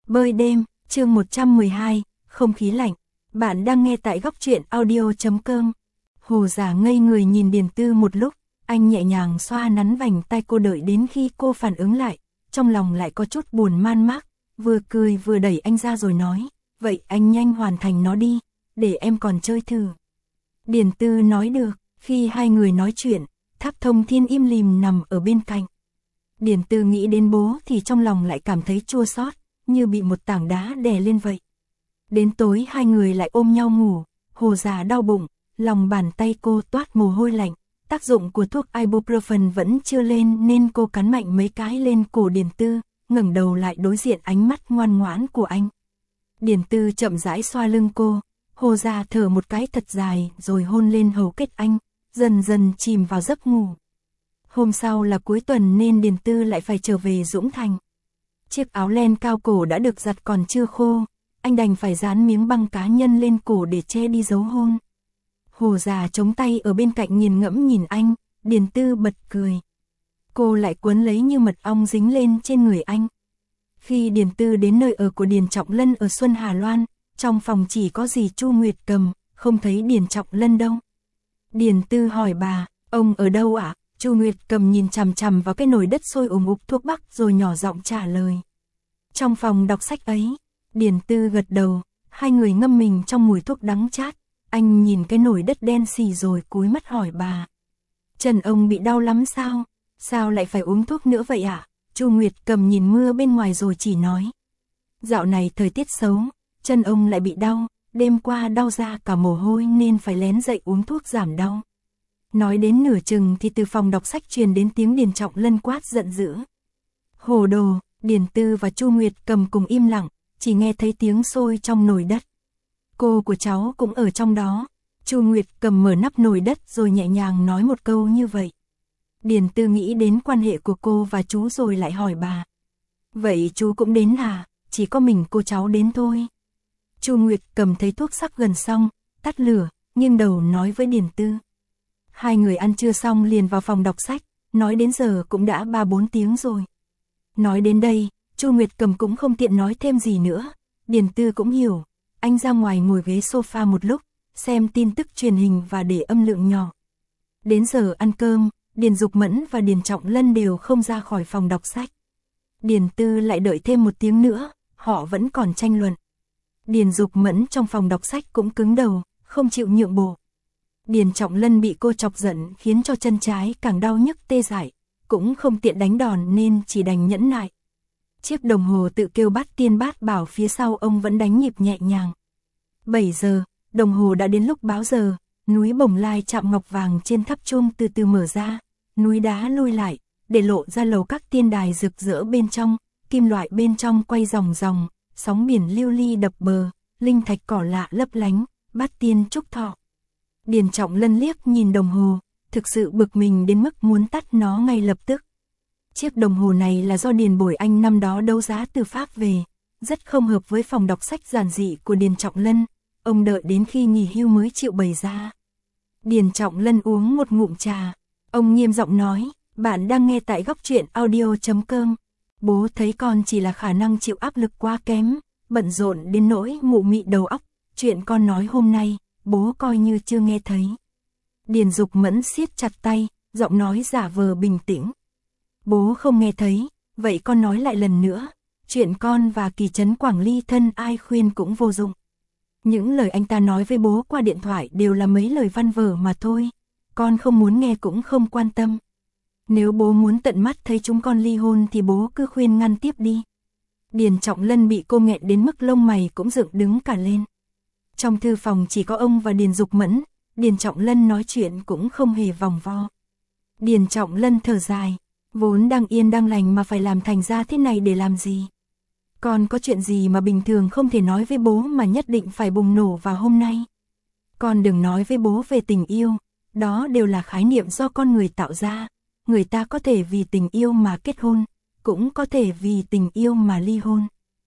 Bơi đêm, chương 112, không khí lạnh. Bạn đang nghe tại góc truyện audio.com. Hồ Giả ngây người nhìn Điền Tư một lúc, anh nhẹ nhàng xoa nắn vành tay cô đợi đến khi cô phản ứng lại, trong lòng lại có chút buồn man mác, vừa cười vừa đẩy anh ra rồi nói, vậy anh nhanh hoàn thành nó đi, để em còn chơi thử. Điền Tư nói được, khi hai người nói chuyện, Tháp Thông Thiên im lìm nằm ở bên cạnh. Điền Tư nghĩ đến bố thì trong lòng lại cảm thấy chua xót, như bị một tảng đá đè lên vậy. Đến tối hai người lại ôm nhau ngủ, Hồ Giả đau bụng, lòng bàn tay cô toát mồ hôi lạnh, tác dụng của thuốc ibuprofen vẫn chưa lên nên cô cắn mạnh mấy cái lên cổ Điền Tư, ngẩng đầu lại đối diện ánh mắt ngoan ngoãn của anh. Điền Tư chậm rãi xoa lưng cô, Hồ Giả thở một cái thật dài rồi hôn lên hầu kết anh, dần dần chìm vào giấc ngủ. Hôm sau là cuối tuần nên Điền Tư lại phải trở về Dũng Thành. Chiếc áo len cao cổ đã được giặt còn chưa khô, anh đành phải dán miếng băng cá nhân lên cổ để che đi dấu hôn. Hồ Giả chống tay ở bên cạnh nghiền ngẫm nhìn anh, Điền Tư bật cười. Cô lại quấn lấy như mật ong dính lên trên người anh. Khi Điền Tư đến nơi ở của Điền Trọng Lân ở Xuân Hà Loan, trong phòng chỉ có dì Chu Nguyệt Cầm, không thấy Điền Trọng Lân đâu. Điền Tư hỏi bà, ông ở đâu ạ? Chu Nguyệt Cầm nhìn chằm chằm vào cái nồi đất sôi ủng ục thuốc bắc rồi nhỏ giọng trả lời. Trong phòng đọc sách ấy. Điền Tư gật đầu, hai người ngâm mình trong mùi thuốc đắng chát. Anh nhìn cái nồi đất đen xì rồi cúi mắt hỏi bà. Chân ông bị đau lắm sao? Sao lại phải uống thuốc nữa vậy ạ? Chu Nguyệt Cầm nhìn mưa bên ngoài rồi chỉ nói. Dạo này thời tiết xấu, chân ông lại bị đau, đêm qua đau ra cả mồ hôi nên phải lén dậy uống thuốc giảm đau. Nói đến nửa chừng thì từ phòng đọc sách truyền đến tiếng Điền Trọng Lân quát giận dữ. Hồ đồ, Điền Tư và Chu Nguyệt Cầm cùng im lặng, chỉ nghe thấy tiếng sôi trong nồi đất. Cô của cháu cũng ở trong đó. Chu Nguyệt Cầm mở nắp nồi đất rồi nhẹ nhàng nói một câu như vậy. Điền Tư nghĩ đến quan hệ của cô và chú rồi lại hỏi bà. Vậy chú cũng đến à? Chỉ có mình cô cháu đến thôi. Chu Nguyệt Cầm thấy thuốc sắp gần xong, tắt lửa, nghiêng đầu nói với Điền Tư. Hai người ăn trưa xong liền vào phòng đọc sách, nói đến giờ cũng đã 3-4 tiếng rồi. Nói đến đây, Chu Nguyệt Cầm cũng không tiện nói thêm gì nữa, Điền Tư cũng hiểu, anh ra ngoài ngồi ghế sofa một lúc, xem tin tức truyền hình và để âm lượng nhỏ. Đến giờ ăn cơm, Điền Dục Mẫn và Điền Trọng Lân đều không ra khỏi phòng đọc sách. Điền Tư lại đợi thêm 1 tiếng nữa, họ vẫn còn tranh luận. Điền Dục Mẫn trong phòng đọc sách cũng cứng đầu, không chịu nhượng bộ. Điền Trọng Lân bị cô chọc giận khiến cho chân trái càng đau nhức tê dại, cũng không tiện đánh đòn nên chỉ đành nhẫn nại. Chiếc đồng hồ tự kêu bát tiên bát bảo phía sau ông vẫn đánh nhịp nhẹ nhàng. 7 giờ, đồng hồ đã đến lúc báo giờ, núi Bồng Lai chạm ngọc vàng trên tháp chuông từ từ mở ra, núi đá lui lại, để lộ ra lầu các tiên đài rực rỡ bên trong, kim loại bên trong quay ròng ròng, sóng biển lưu ly đập bờ, linh thạch cỏ lạ lấp lánh, bát tiên chúc thọ. Điền Trọng Lân liếc nhìn đồng hồ, thực sự bực mình đến mức muốn tắt nó ngay lập tức. Chiếc đồng hồ này là do Điền Bồi Anh năm đó đấu giá từ Pháp về, rất không hợp với phòng đọc sách giản dị của Điền Trọng Lân, ông đợi đến khi nghỉ hưu mới chịu bày ra. Điền Trọng Lân uống một ngụm trà, ông nghiêm giọng nói, bạn đang nghe tại góc truyện audio.com. Bố thấy con chỉ là khả năng chịu áp lực quá kém, bận rộn đến nỗi mụ mị đầu óc, chuyện con nói hôm nay, bố coi như chưa nghe thấy. Điền Dục Mẫn siết chặt tay, giọng nói giả vờ bình tĩnh. Bố không nghe thấy, vậy con nói lại lần nữa, chuyện con và Kỳ Trấn Quảng ly thân ai khuyên cũng vô dụng. Những lời anh ta nói với bố qua điện thoại đều là mấy lời văn vở mà thôi, con không muốn nghe cũng không quan tâm. Nếu bố muốn tận mắt thấy chúng con ly hôn thì bố cứ khuyên ngăn tiếp đi. Điền Trọng Lân bị cô nghẹn đến mức lông mày cũng dựng đứng cả lên. Trong thư phòng chỉ có ông và Điền Dục Mẫn, Điền Trọng Lân nói chuyện cũng không hề vòng vo. Điền Trọng Lân thở dài, vốn đang yên đang lành mà phải làm thành ra thế này để làm gì? Còn có chuyện gì mà bình thường không thể nói với bố mà nhất định phải bùng nổ vào hôm nay? Con đừng nói với bố về tình yêu, đó đều là khái niệm do con người tạo ra. Người ta có thể vì tình yêu mà kết hôn, cũng có thể vì tình yêu mà ly hôn.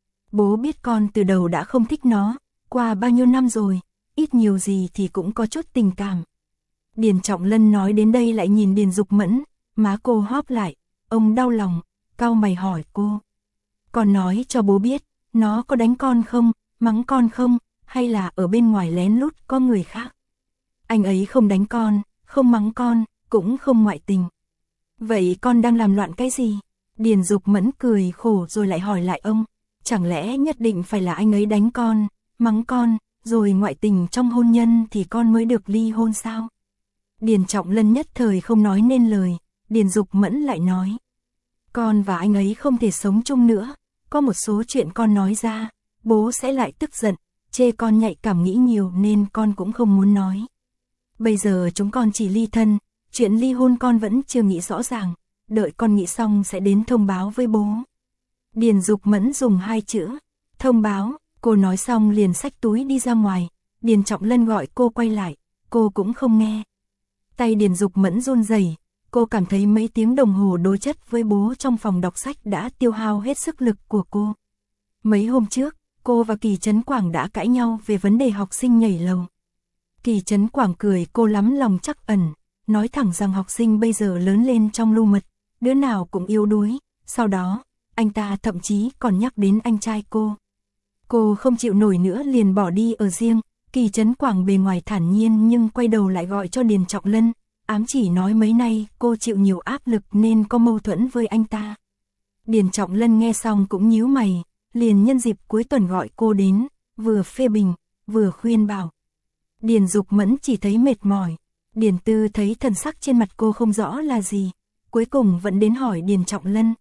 Bố biết con từ đầu đã không thích nó, qua bao nhiêu năm rồi, ít nhiều gì thì cũng có chút tình cảm. Điền Trọng Lân nói đến đây lại nhìn Điền Dục Mẫn, má cô hóp lại, ông đau lòng, cau mày hỏi cô. Con nói cho bố biết, nó có đánh con không, mắng con không, hay là ở bên ngoài lén lút có người khác? Anh ấy không đánh con, không mắng con, cũng không ngoại tình. Vậy con đang làm loạn cái gì? Điền Dục Mẫn cười khổ rồi lại hỏi lại ông, chẳng lẽ nhất định phải là anh ấy đánh con, mắng con, rồi ngoại tình trong hôn nhân thì con mới được ly hôn sao? Điền Trọng Lân nhất thời không nói nên lời, Điền Dục Mẫn lại nói, con và anh ấy không thể sống chung nữa, có một số chuyện con nói ra, bố sẽ lại tức giận, chê con nhạy cảm nghĩ nhiều nên con cũng không muốn nói. Bây giờ chúng con chỉ ly thân, chuyện ly hôn con vẫn chưa nghĩ rõ ràng, đợi con nghĩ xong sẽ đến thông báo với bố. Điền Dục Mẫn dùng 2 chữ, thông báo, cô nói xong liền xách túi đi ra ngoài, Điền Trọng Lân gọi cô quay lại, cô cũng không nghe. Tay Điền Dục Mẫn run rẩy, cô cảm thấy mấy tiếng đồng hồ đối chất với bố trong phòng đọc sách đã tiêu hao hết sức lực của cô. Mấy hôm trước, cô và Kỳ Trấn Quảng đã cãi nhau về vấn đề học sinh nhảy lầu. Kỳ Trấn Quảng cười cô lắm lòng trắc ẩn, nói thẳng rằng học sinh bây giờ lớn lên trong lu mật, đứa nào cũng yếu đuối, sau đó, anh ta thậm chí còn nhắc đến anh trai cô. Cô không chịu nổi nữa liền bỏ đi ở riêng, Kỳ Trấn Quảng bề ngoài thản nhiên nhưng quay đầu lại gọi cho Điền Trọng Lân, ám chỉ nói mấy nay cô chịu nhiều áp lực nên có mâu thuẫn với anh ta. Điền Trọng Lân nghe xong cũng nhíu mày, liền nhân dịp cuối tuần gọi cô đến, vừa phê bình, vừa khuyên bảo. Điền Dục Mẫn chỉ thấy mệt mỏi, Điền Tư thấy thần sắc trên mặt cô không rõ là gì, cuối cùng vẫn đến hỏi Điền Trọng Lân.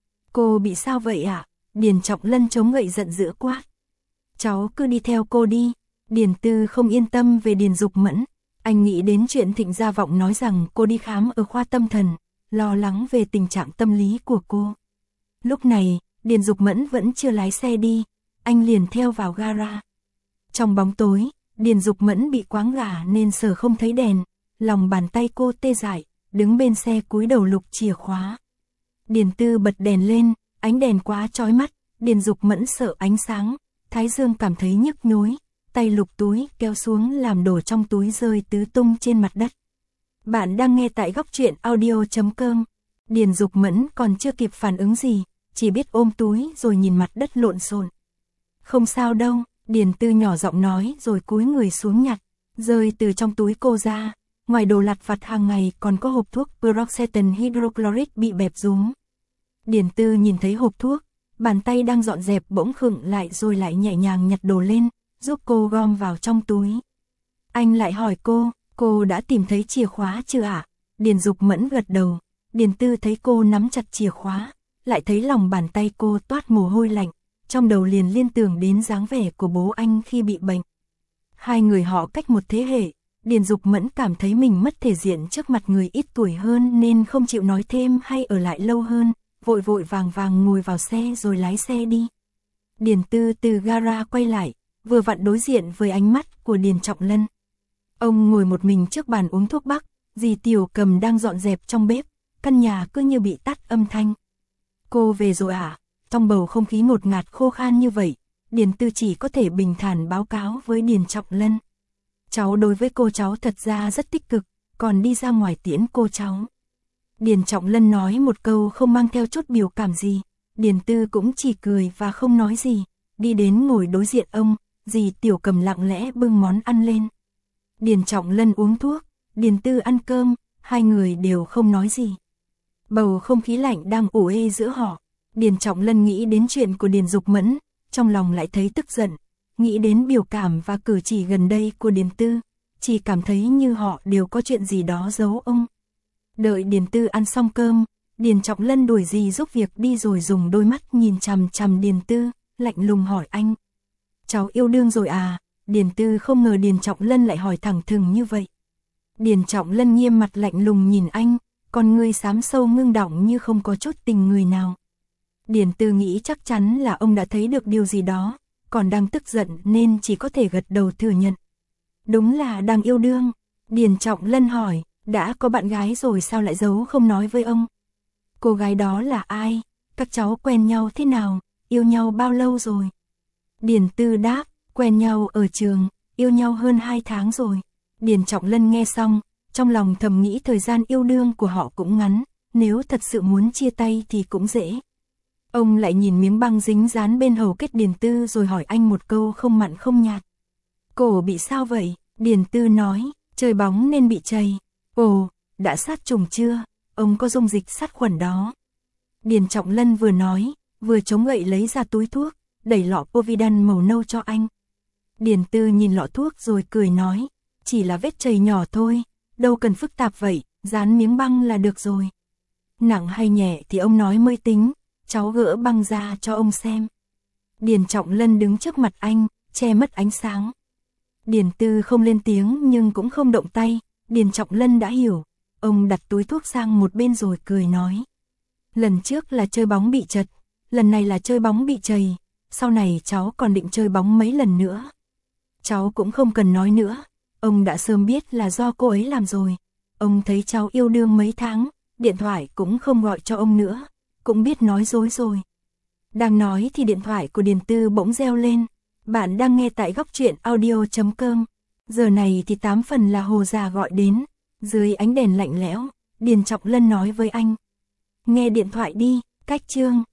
Cô bị sao vậy ạ? Điền Trọng Lân chống gậy giận dữ quát. Cháu cứ đi theo cô đi. Điền Tư không yên tâm về Điền Dục Mẫn, anh nghĩ đến chuyện Thịnh Gia Vọng nói rằng cô đi khám ở khoa tâm thần, lo lắng về tình trạng tâm lý của cô. Lúc này, Điền Dục Mẫn vẫn chưa lái xe đi, anh liền theo vào gara. Trong bóng tối, Điền Dục Mẫn bị quáng gà nên sờ không thấy đèn, lòng bàn tay cô tê dại, đứng bên xe cúi đầu lục chìa khóa. Điền Tư bật đèn lên, ánh đèn quá chói mắt, Điền Dục Mẫn sợ ánh sáng, thái dương cảm thấy nhức nhối, tay lục túi kéo xuống làm đồ trong túi rơi tứ tung trên mặt đất. Bạn đang nghe tại góc truyện audio.com. Điền Dục Mẫn còn chưa kịp phản ứng gì, chỉ biết ôm túi rồi nhìn mặt đất lộn xộn. Không sao đâu, Điền Tư nhỏ giọng nói rồi cúi người xuống nhặt, rơi từ trong túi cô ra. Ngoài đồ lặt vặt hàng ngày còn có hộp thuốc Paroxetan hydrochloric bị bẹp rúm. Điền Tư nhìn thấy hộp thuốc, bàn tay đang dọn dẹp bỗng khựng lại rồi lại nhẹ nhàng nhặt đồ lên, giúp cô gom vào trong túi. Anh lại hỏi cô đã tìm thấy chìa khóa chưa ạ? Điền Dục Mẫn gật đầu, Điền Tư thấy cô nắm chặt chìa khóa, lại thấy lòng bàn tay cô toát mồ hôi lạnh, trong đầu liền liên tưởng đến dáng vẻ của bố anh khi bị bệnh. Hai người họ cách một thế hệ, Điền Dục Mẫn cảm thấy mình mất thể diện trước mặt người ít tuổi hơn nên không chịu nói thêm hay ở lại lâu hơn, vội vội vàng vàng ngồi vào xe rồi lái xe đi. Điền Tư từ gara quay lại, vừa vặn đối diện với ánh mắt của Điền Trọng Lân. Ông ngồi một mình trước bàn uống thuốc bắc, dì Tiểu Cầm đang dọn dẹp trong bếp, căn nhà cứ như bị tắt âm thanh. Cô về rồi à? Trong bầu không khí ngột ngạt khô khan như vậy, Điền Tư chỉ có thể bình thản báo cáo với Điền Trọng Lân. Cháu đối với cô cháu thật ra rất tích cực, còn đi ra ngoài tiễn cô cháu. Điền Trọng Lân nói một câu không mang theo chút biểu cảm gì, Điền Tư cũng chỉ cười và không nói gì, đi đến ngồi đối diện ông, dì Tiểu Cầm lặng lẽ bưng món ăn lên. Điền Trọng Lân uống thuốc, Điền Tư ăn cơm, hai người đều không nói gì. Bầu không khí lạnh đang ủ ê giữa họ, Điền Trọng Lân nghĩ đến chuyện của Điền Dục Mẫn, trong lòng lại thấy tức giận, nghĩ đến biểu cảm và cử chỉ gần đây của Điền Tư, chỉ cảm thấy như họ đều có chuyện gì đó giấu ông. Đợi Điền Tư ăn xong cơm, Điền Trọng Lân đuổi dì giúp việc đi rồi dùng đôi mắt nhìn chằm chằm Điền Tư, lạnh lùng hỏi anh. Cháu yêu đương rồi à? Điền Tư không ngờ Điền Trọng Lân lại hỏi thẳng thừng như vậy. Điền Trọng Lân nghiêm mặt lạnh lùng nhìn anh, con ngươi xám sâu ngưng đọng như không có chút tình người nào. Điền Tư nghĩ chắc chắn là ông đã thấy được điều gì đó, còn đang tức giận nên chỉ có thể gật đầu thừa nhận. Đúng là đang yêu đương. Điền Trọng Lân hỏi, đã có bạn gái rồi sao lại giấu không nói với ông? Cô gái đó là ai? Các cháu quen nhau thế nào? Yêu nhau bao lâu rồi? Điền Tư đáp, quen nhau ở trường, yêu nhau hơn 2 tháng rồi. Điền Trọng Lân nghe xong, trong lòng thầm nghĩ thời gian yêu đương của họ cũng ngắn, nếu thật sự muốn chia tay thì cũng dễ. Ông lại nhìn miếng băng dính dán bên hầu kết Điền Tư rồi hỏi anh một câu không mặn không nhạt. Cổ bị sao vậy? Điền Tư nói, chơi bóng nên bị chày. Ồ, đã sát trùng chưa? Ông có dung dịch sát khuẩn đó. Điền Trọng Lân vừa nói, vừa chống gậy lấy ra túi thuốc, đẩy lọ Povidone màu nâu cho anh. Điền Tư nhìn lọ thuốc rồi cười nói, chỉ là vết chày nhỏ thôi, đâu cần phức tạp vậy, dán miếng băng là được rồi. Nặng hay nhẹ thì ông nói mới tính, cháu gỡ băng ra cho ông xem. Điền Trọng Lân đứng trước mặt anh, che mất ánh sáng. Điền Tư không lên tiếng nhưng cũng không động tay, Điền Trọng Lân đã hiểu. Ông đặt túi thuốc sang một bên rồi cười nói. Lần trước là chơi bóng bị trật, lần này là chơi bóng bị chày, sau này cháu còn định chơi bóng mấy lần nữa. Cháu cũng không cần nói nữa, ông đã sớm biết là do cô ấy làm rồi. Ông thấy cháu yêu đương mấy tháng, điện thoại cũng không gọi cho ông nữa, cũng biết nói dối rồi. Đang nói thì điện thoại của Điền Tư bỗng reo lên. Bạn đang nghe tại góc truyện audio.com. Giờ này thì 8 phần là Hồ già gọi đến. Dưới ánh đèn lạnh lẽo, Điền Trọng Lân nói với anh. Nghe điện thoại đi, cách chương.